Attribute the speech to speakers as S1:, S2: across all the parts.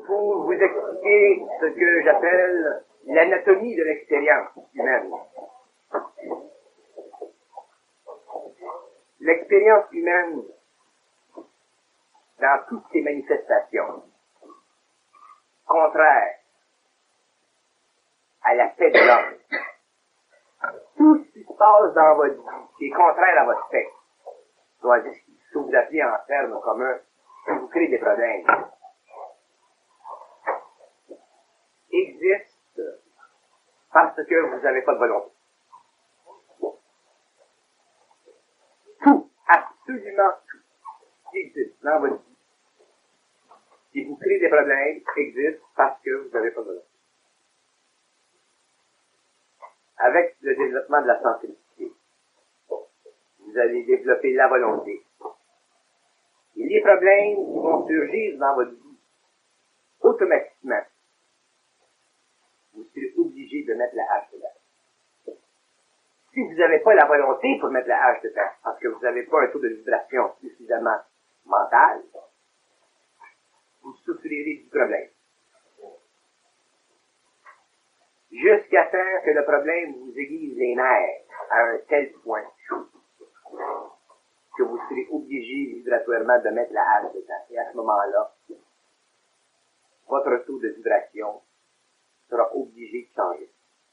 S1: pour vous expliquer ce que j'appelle l'anatomie de l'expérience humaine. L'expérience humaine, dans toutes ses manifestations, contraire à la paix de l'homme, tout ce qui se passe dans votre vie, qui est contraire à votre paix, doit dire ce que vous appelez en termes communs, vous crée des problèmes, existe parce que vous n'avez pas de volonté. Tout, absolument tout, qui existe dans votre vie, qui vous crée des problèmes, existe parce que vous n'avez pas de volonté. Avec le développement de la sensibilité, vous allez développer la volonté. Et les problèmes qui vont surgir dans votre vie, automatiquement, vous serez obligé de mettre la hache dedans. Si vous n'avez pas la volonté pour mettre la hache dedans, parce que vous n'avez pas un taux de vibration suffisamment mental, vous souffrirez du problème. Jusqu'à temps que le problème vous aiguise les nerfs à un tel point que vous serez obligé vibratoirement de mettre la hache dedans. Et à ce moment-là, votre taux de vibration sera obligé de changer.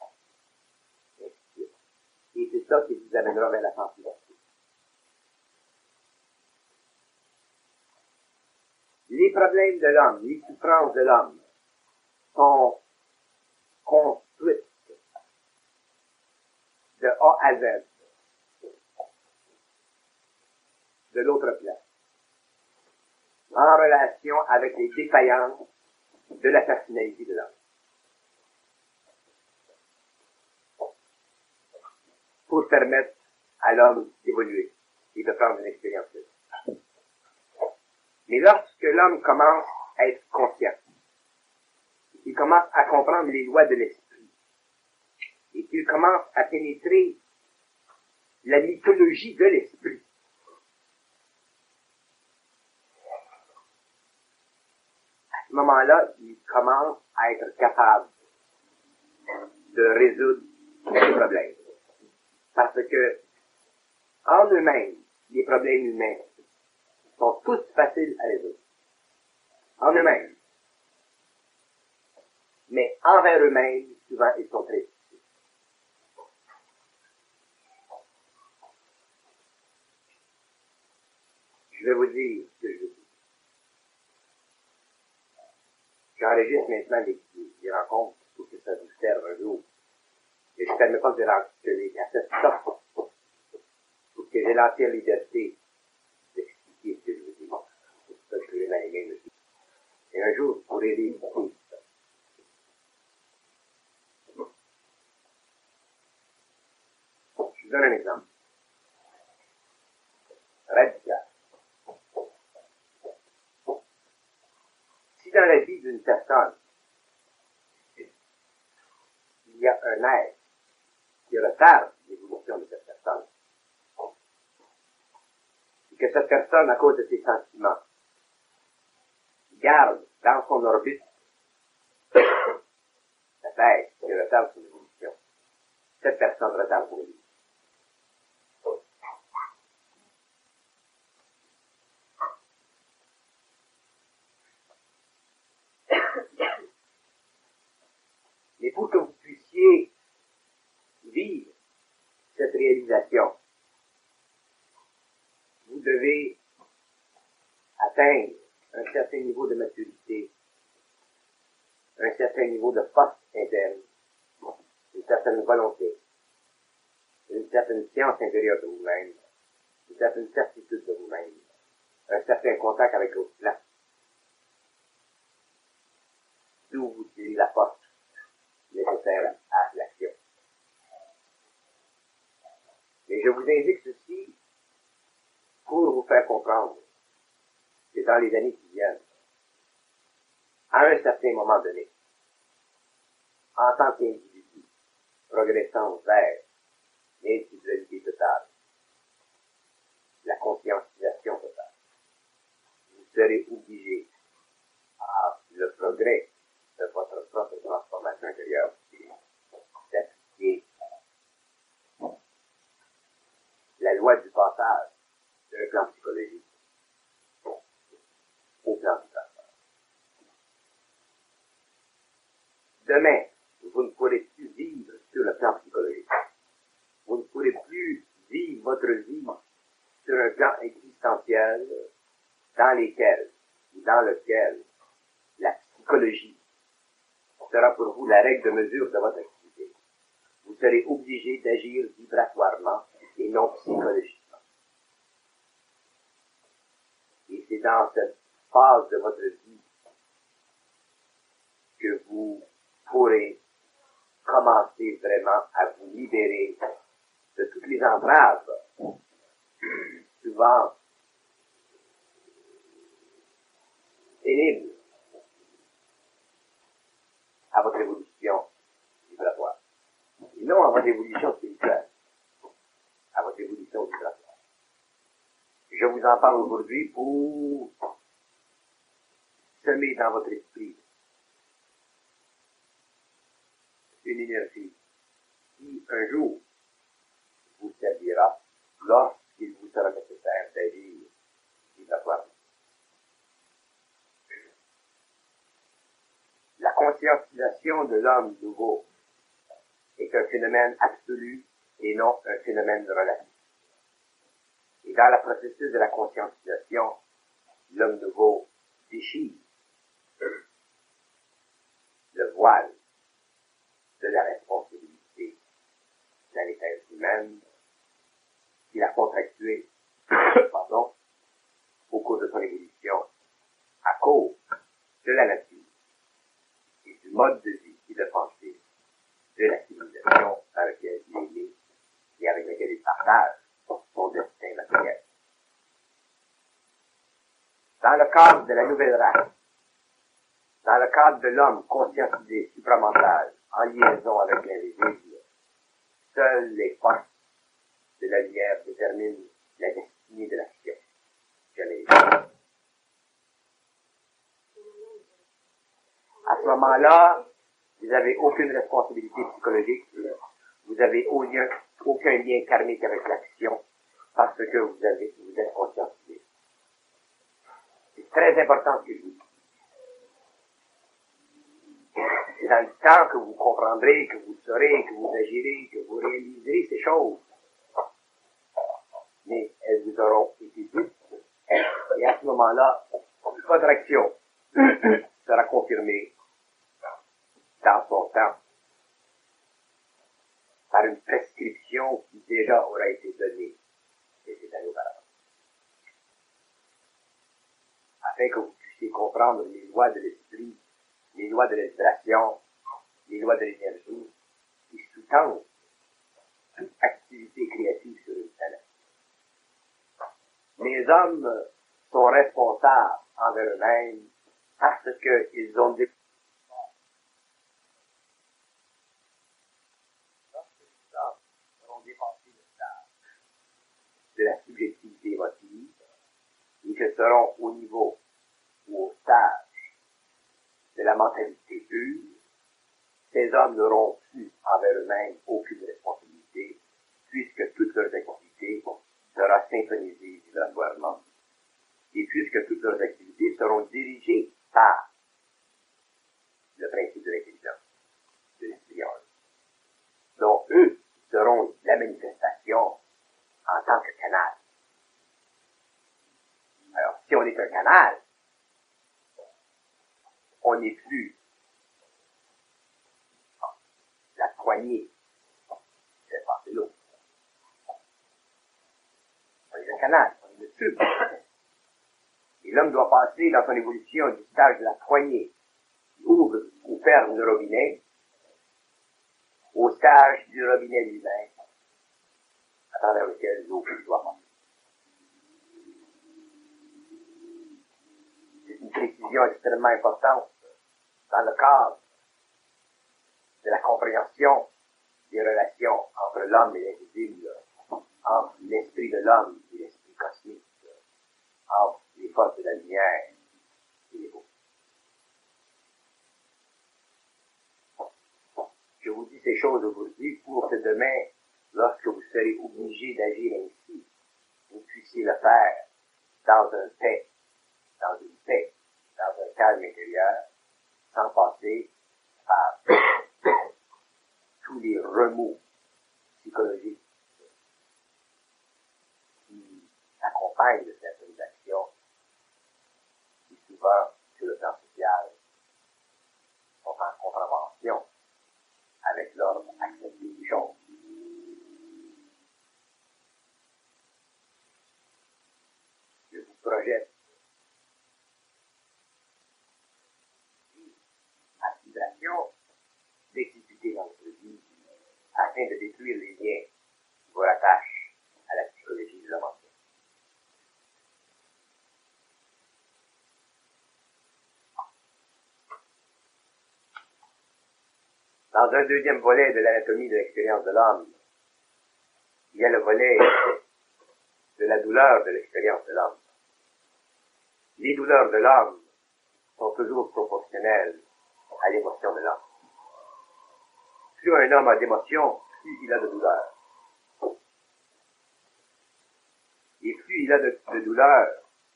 S1: Et c'est ça qui vous amènera vers la sensibilité. Les problèmes de l'homme, les souffrances de l'homme sont construites de A à Z, de l'autre plan, en relation avec les défaillances de la personnalité de l'homme. Pour permettre à l'homme d'évoluer et de prendre une expérience de vie. Mais lorsque l'homme commence à être conscient, il commence à comprendre les lois de l'esprit, et qu'il commence à pénétrer la mythologie de l'esprit, à ce moment-là, il commence à être capable de résoudre tous les problèmes. Parce que, en eux-mêmes, les problèmes humains sont tous faciles à résoudre. En eux-mêmes. Mais envers eux-mêmes, souvent, ils sont très difficiles. Je vais vous dire ce que je veux dire. J'enregistre maintenant les rencontres pour que ça vous serve un jour. Et je ne permets pas que les cassettes sortent pour que j'ai l'entière liberté d'expliquer ce que je veux dire. C'est ça que j'ai aimé me dire. Et un jour, vous pourrez les écouter. Je vous donne un exemple. Radical. Si dans la vie d'une personne, il y a un être qui retarde l'évolution de cette personne, et que cette personne, à cause de ses sentiments, garde dans son orbite cette être qui retarde son évolution, cette personne retarde son évolution. Mais pour que vous puissiez vivre cette réalisation, vous devez atteindre un certain niveau de maturité, un certain niveau de force interne, une certaine volonté, une certaine science intérieure de vous-même, une certaine certitude de vous-même, un certain contact avec l'autre plan. D'où vous tirez la force nécessaire à l'action. Mais je vous indique ceci pour vous faire comprendre que dans les années qui viennent, à un certain moment donné, en tant qu'individu, progressant vers l'individualité totale, la conscientisation totale, vous serez obligé à le progrès de votre propre transformation intérieure, c'est d'appliquer la loi du passage d'un plan psychologique au plan du passage. Demain, vous ne pourrez plus vivre sur le plan psychologique. Vous ne pourrez plus vivre votre vie sur un plan existentiel dans lequel la psychologie sera pour vous la règle de mesure de votre activité. Vous serez obligé d'agir vibratoirement et non psychologiquement. Et c'est dans cette phase de votre vie que vous pourrez commencer vraiment à vous libérer de toutes les entraves, souvent pénibles, à votre évolution vibratoire. Et non à votre évolution spirituelle, à votre évolution vibratoire. Je vous en parle aujourd'hui pour semer dans votre esprit une énergie qui, un jour, vous servira lorsqu'il vous sera nécessaire d'agir vibratoirement. La conscientisation de l'homme nouveau est un phénomène absolu et non un phénomène relatif. Et dans le processus de la conscientisation, l'homme nouveau déchire le voile de la responsabilité de l'espèce humaine qu'il a contractué au cours de son évolution à cause de la nature et du mode de vie et de pensée de la civilisation dans laquelle il est né et avec laquelle il partage son destin matériel. Dans le cadre de la nouvelle race, dans le cadre de l'homme conscientisé supramental en liaison avec l'invisible, seules les forces de la lumière déterminent la destinée de l'action. Jamais les autres. À ce moment-là, vous n'avez aucune responsabilité psychologique, vous n'avez aucun lien karmique avec l'action, parce que vous êtes conscientisé. C'est très important ce que je vous dis. C'est dans le temps que vous comprendrez, que vous saurez, que vous agirez, que vous réaliserez ces choses. Mais elles vous auront été dites. Et à ce moment-là, votre action sera confirmée dans son temps par une prescription qui déjà aura été donnée des années auparavant. Afin que vous puissiez comprendre les lois de l'esprit, les lois de l'inspiration, les lois de l'énergie, qui sous-tendent toute activité créative sur une planète. Les hommes sont responsables envers eux-mêmes parce qu'ils ont des... Lorsque les hommes auront dépassé le stade de la subjectivité émotive et que seront au niveau ou au stage de la mentalité pure, ces hommes n'auront plus envers eux-mêmes aucune responsabilité, puisque toutes leurs activités seront synchronisées vibratoirement, et puisque toutes leurs activités seront dirigées par le principe de l'intelligence, de l'esprit en eux. Donc, eux seront la manifestation en tant que canal. Alors, si on est un canal, on n'est plus la poignée qui fait passer l'eau. On est un canal, on est le tube. Et l'homme doit passer dans son évolution du stage de la poignée qui ouvre ou ferme le robinet au stage du robinet lui-même à travers lequel l'eau doit passer. C'est une précision extrêmement importante dans le cadre de la compréhension des relations entre l'homme et l'invisible, entre l'esprit de l'homme et l'esprit cosmique, entre les forces de la lumière et les beaux. vous dis ces choses aujourd'hui pour que demain, lorsque vous serez obligé d'agir ainsi, vous puissiez le faire dans une paix, dans un calme intérieur, sans passer par tous les remous psychologiques qui accompagnent de certaines actions qui souvent, sur le plan social, sont en contravention avec l'ordre accepté des choses. Je vous projette à situation d'exécuter dans votre vie afin de détruire les liens qui vous rattachent à la psychologie de l'homme entier. Dans un deuxième volet de l'anatomie de l'expérience de l'homme, il y a le volet de la douleur de l'expérience de l'homme. Les douleurs de l'homme sont toujours proportionnelles à l'émotion de l'homme. Plus un homme a d'émotion, plus il a de douleur. Et plus il a de douleur,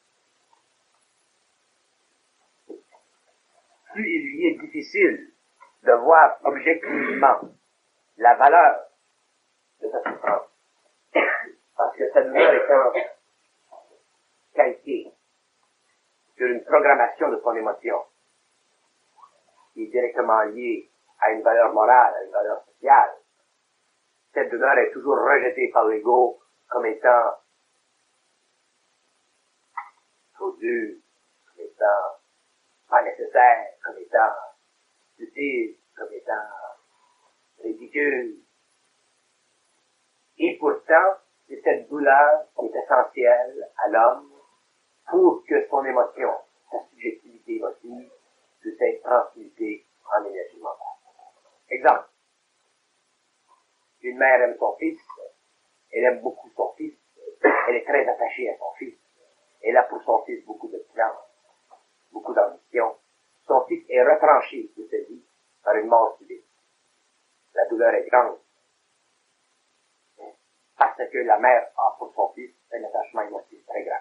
S1: plus il lui est difficile de voir objectivement la valeur de sa souffrance. Parce que sa douleur étant calquée sur une programmation de son émotion, qui est directement liée à une valeur morale, à une valeur sociale, cette douleur est toujours rejetée par l'ego comme étant trop dure, comme étant pas nécessaire, comme étant utile, comme étant ridicule. Et pourtant, c'est cette douleur qui est essentielle à l'homme pour que son émotion, sa subjectivité émotive, puisse être transmutée en énergie mentale. Exemple. Une mère aime son fils, elle aime beaucoup son fils, elle est très attachée à son fils, elle a pour son fils beaucoup de plans, beaucoup d'ambition. Son fils est retranché de sa vie par une mort subite. La douleur est grande, parce que la mère a pour son fils un attachement émotif très grave.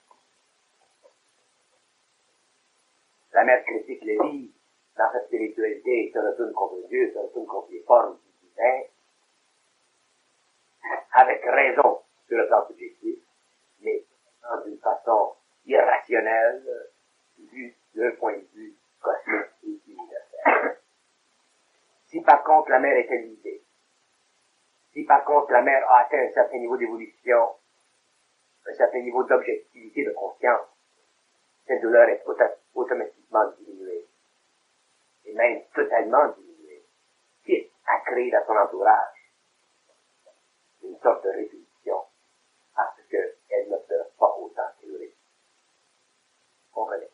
S1: La mère critique les vies, dans sa spiritualité, se retourne contre Dieu, se retourne contre les formes du divin, avec raison sur le plan subjectif, mais d'une façon irrationnelle, vu d'un point de vue cosmique et universel. Si par contre la mère est élisée, si par contre la mère a atteint un certain niveau d'évolution, un certain niveau d'objectivité, de conscience, cette douleur est automatiquement diminuée, et même totalement diminuée, quitte à créer dans son entourage une sorte de répétition, parce qu'elle ne pleure pas autant qu'elle aurait. Comprenez?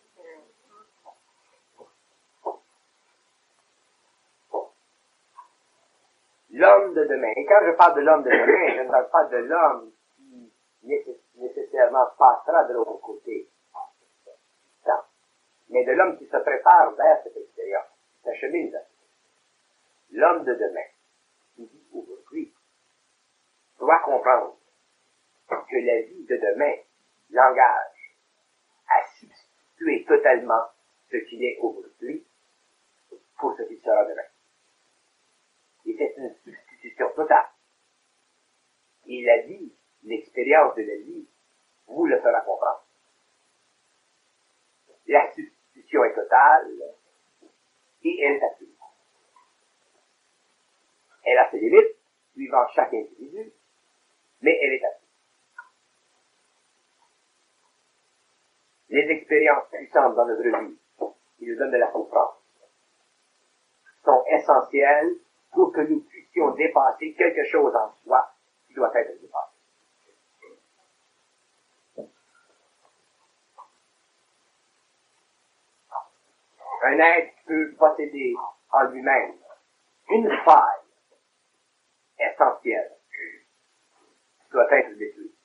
S1: L'homme de demain. Et quand je parle de l'homme de demain, je ne parle pas de l'homme qui nécessairement passera de l'autre côté. Non. Mais de l'homme qui se prépare vers cette expérience, qui s'achemine vers cette expérience. L'homme de demain, qui vit aujourd'hui, doit comprendre que la vie de demain l'engage à substituer totalement ce qu'il est aujourd'hui pour ce qu'il sera demain. Et c'est une substitution totale. Et la vie, l'expérience de la vie, vous le fera comprendre. La substitution est totale et elle est absolue. Elle a ses limites, suivant chaque individu, mais elle est absolue. Les expériences puissantes dans notre vie, qui nous donnent de la souffrance, sont essentielles pour que nous puissions dépasser quelque chose en soi qui doit être dépassé. Un être peut posséder en lui-même une faille essentielle qui doit être détruite.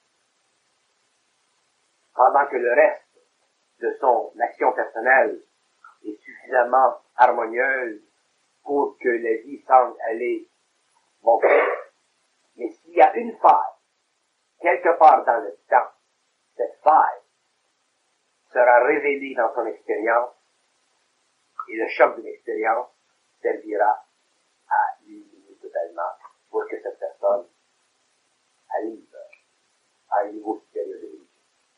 S1: Pendant que le reste de son action personnelle est suffisamment harmonieuse pour que la vie semble aller bon train. Mais s'il y a une faille, quelque part dans le temps, cette faille sera révélée dans son expérience, et le choc de l'expérience servira à l'éliminer totalement pour que cette personne arrive à un niveau supérieur de vie.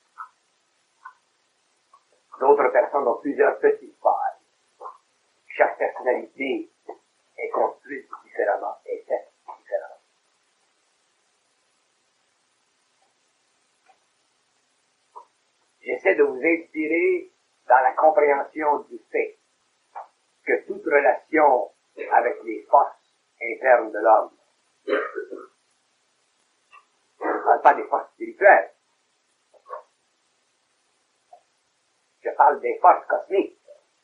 S1: D'autres personnes ont plusieurs petites failles. Chaque personnalité est construite différemment, est faite différemment. J'essaie de vous inspirer dans la compréhension du fait que toute relation avec les forces internes de l'homme, je ne parle pas des forces spirituelles, je parle des forces cosmiques.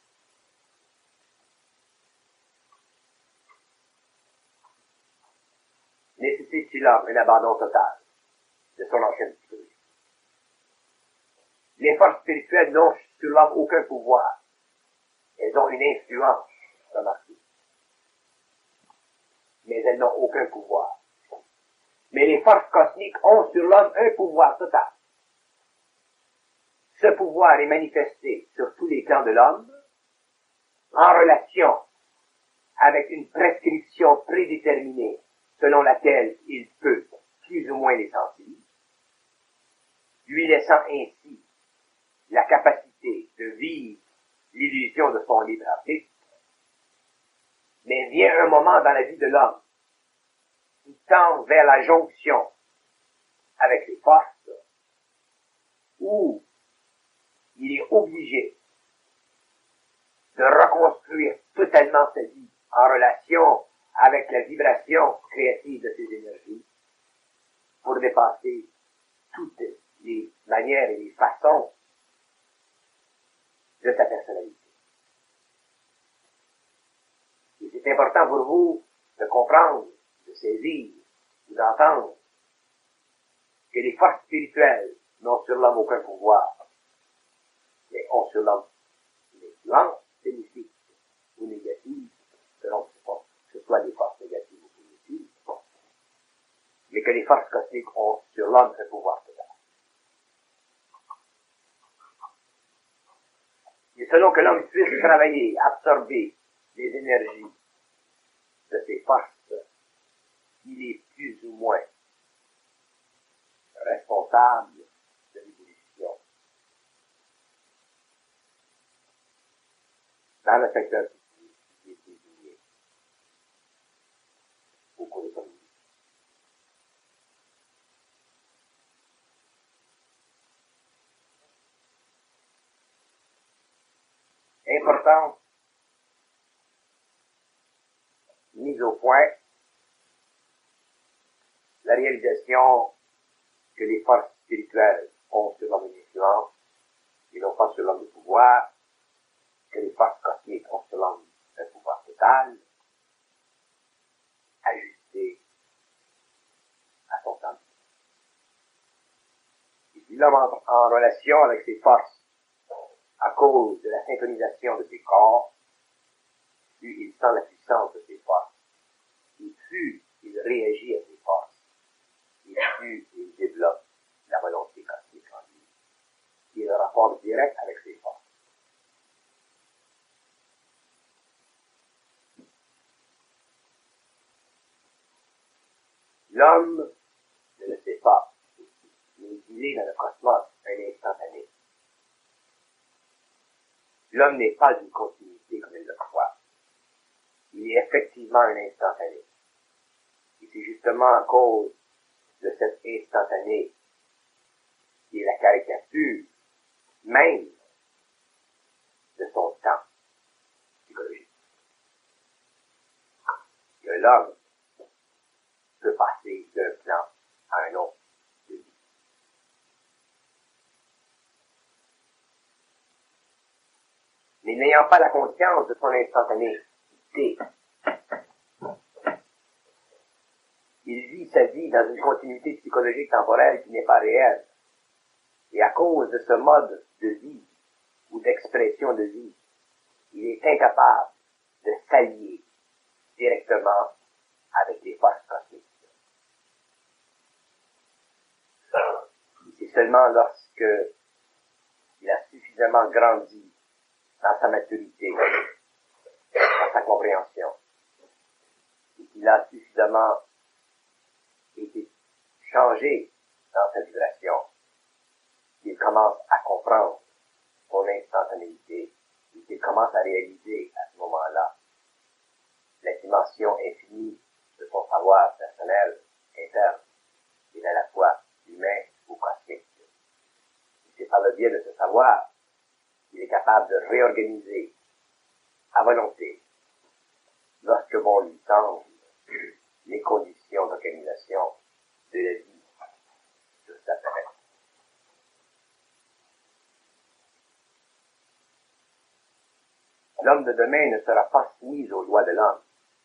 S1: Nécessite chez l'homme un abandon total de son ancienne psychologie. Les forces spirituelles n'ont sur l'homme aucun pouvoir. Elles ont une influence, remarquez. Mais elles n'ont aucun pouvoir. Mais les forces cosmiques ont sur l'homme un pouvoir total. Ce pouvoir est manifesté sur tous les plans de l'homme, en relation avec une prescription prédéterminée selon laquelle il peut plus ou moins les sentir, lui laissant ainsi la capacité de vivre l'illusion de son libre arbitre. Mais vient un moment dans la vie de l'homme qui tend vers la jonction avec les forces où il est obligé de reconstruire totalement sa vie en relation avec la vibration créative de ses énergies pour dépasser toutes les manières et les façons de sa personnalité. Et c'est important pour vous de comprendre, de saisir, d'entendre que les forces spirituelles n'ont sur l'homme aucun pouvoir, mais ont sur l'homme une influence bénéfique ou négative, selon que ce soit des forces négatives ou positives, mais que les forces cosmiques ont sur l'homme un pouvoir total. Et selon que l'homme puisse travailler, absorber les énergies de ses forces, il est plus ou moins responsable de l'évolution dans le secteur qui est désigné au cours de son vie. Importante mise au point la réalisation que les forces spirituelles ont sur l'homme une influence et non pas sur l'homme de pouvoir, que les forces cosmiques ont sur l'homme un pouvoir total, ajusté à son temps. Et puis l'homme entre en relation avec ses forces à cause de la synchronisation de ses corps, plus il sent la puissance de ses forces, et plus il réagit à ses forces, et plus il développe la volonté cosmique en lui, qui est le rapport direct avec ses forces. L'homme ne le sait pas, mais il est dans le cosmos un instantané. L'homme n'est pas une continuité comme il le croit. Il est effectivement un instantané. Et c'est justement à cause de cet instantané qui est la caricature même de son temps psychologique que l'homme peut passer d'un plan à un autre de vie. Mais n'ayant pas la conscience de son instantanéité, il vit sa vie dans une continuité psychologique temporelle qui n'est pas réelle. Et à cause de ce mode de vie ou d'expression de vie, il est incapable de s'allier directement avec les forces cosmiques. C'est seulement lorsque il a suffisamment grandi dans sa maturité, dans sa compréhension, et qu'il a suffisamment été changé dans sa vibration, qu'il commence à comprendre son instantanéité, et qu'il commence à réaliser à ce moment-là la dimension infinie de son savoir personnel, interne, et à la fois humain ou cosmique. C'est par le biais de ce savoir qu'il est capable de réorganiser à volonté, lorsque bon lui semble, les conditions d'organisation de la vie sur sa planète. L'homme de demain ne sera pas soumis aux lois de l'homme.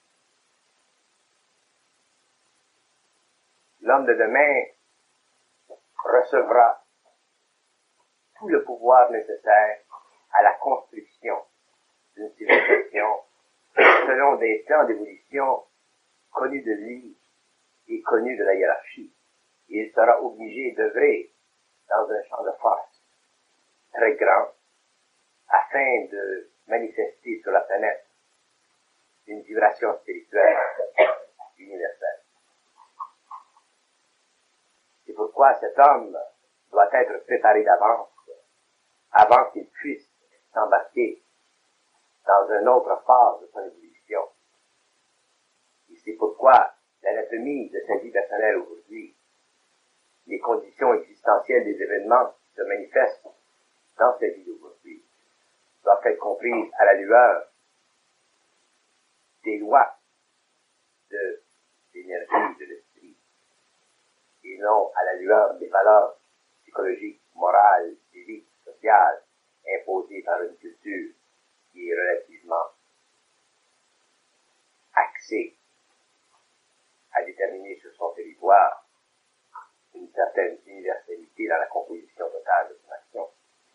S1: L'homme de demain recevra tout le pouvoir nécessaire à la construction d'une civilisation selon des plans d'évolution connus de lui et connus de la hiérarchie. Et il sera obligé d'œuvrer dans un champ de force très grand afin de manifester sur la planète une vibration spirituelle universelle. C'est pourquoi cet homme doit être préparé d'avance avant qu'il puisse s'embarquer dans une autre phase de son évolution. Et c'est pourquoi l'anatomie de sa vie personnelle aujourd'hui, les conditions existentielles des événements qui se manifestent dans sa vie d'aujourd'hui, doivent être comprises à la lueur des lois de l'énergie de l'esprit, et non à la lueur des valeurs psychologiques, morales, civiques, sociales, imposées par une culture qui est relativement axée à déterminer sur son territoire une certaine universalité dans la composition totale de son action.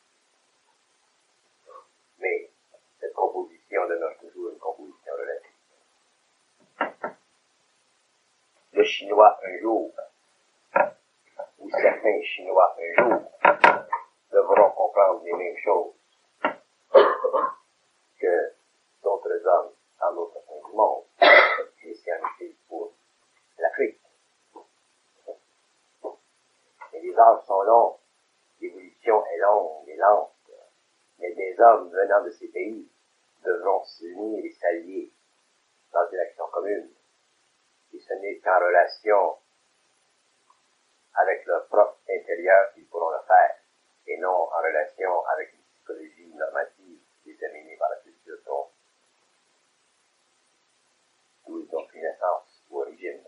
S1: Mais cette composition demeure toujours une composition relative. Le Chinois un jour, ou certains Chinois un jour, devront comprendre les mêmes choses que d'autres hommes dans d'autres coins du monde, et c'est en effet pour l'Afrique. Mais les âges sont longs, l'évolution est longue et lente, mais des hommes venant de ces pays devront s'unir et s'allier dans une action commune. Et ce n'est qu'en relation avec leur propre intérieur qu'ils pourront le faire, et non en relation avec une psychologie normative déterminée par la culture d'où ils ont pris naissance ou origine.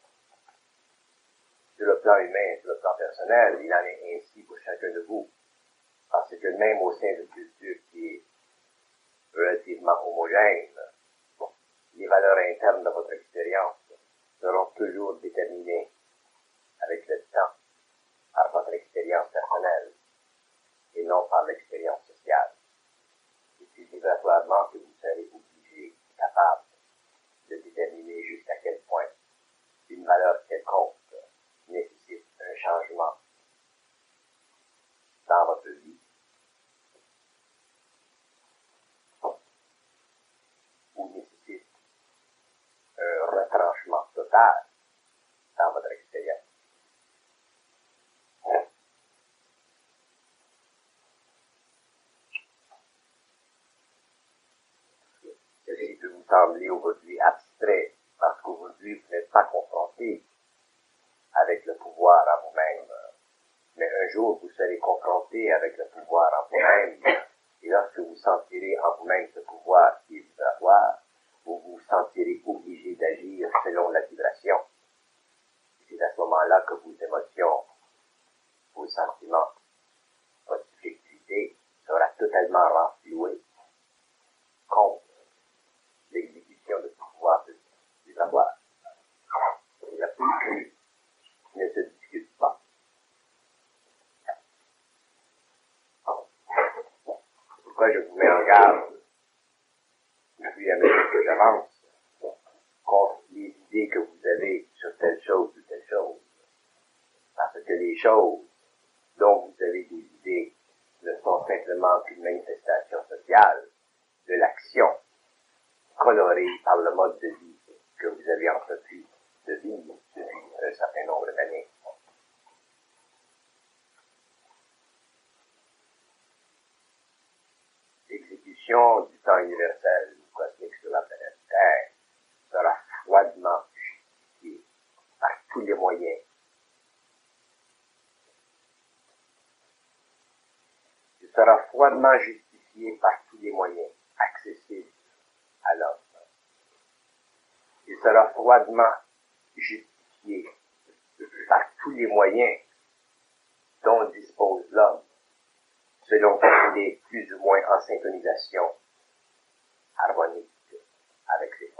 S1: Sur le plan humain, sur le plan personnel, il en est ainsi pour chacun de vous, parce que même au sein d'une culture qui est relativement homogène, les valeurs internes de votre expérience seront toujours déterminées avec le temps par votre expérience personnelle et non par l'expérience sociale. Et c'est obligatoirement que vous serez obligé, capable de déterminer jusqu'à quel point une valeur quelconque nécessite un changement dans votre vie ou nécessite un retranchement total dans votre expérience. Ceci peut vous sembler aujourd'hui abstrait parce qu'aujourd'hui vous n'êtes pas confronté avec le pouvoir en vous-même. Mais un jour vous serez confronté avec le pouvoir en vous-même, et lorsque vous sentirez en vous-même ce pouvoir qui est vibratoire, vous vous sentirez obligé d'agir selon la vibration. C'est à ce moment-là que vos émotions, vos sentiments, votre subjectivité sera totalement renflouée contre l'exécution de ce pouvoir vibratoire. Et la plus ne se discute pas. C'est pourquoi je vous mets en garde, depuis à mesure que j'avance, des idées que vous avez sur telle chose ou telle chose. Parce que les choses dont vous avez des idées ne sont simplement qu'une manifestation sociale de l'action colorée par le mode de vie que vous avez entrepris de vivre depuis un certain nombre d'années. L'exécution du temps universel ou cosmique sur la planète Terre sera froidement justifiée par tous les moyens. Il sera froidement justifié par tous les moyens accessibles à l'homme. Il sera froidement justifié par tous les moyens dont dispose l'homme, selon qu'il est plus ou moins en syntonisation harmonique avec ses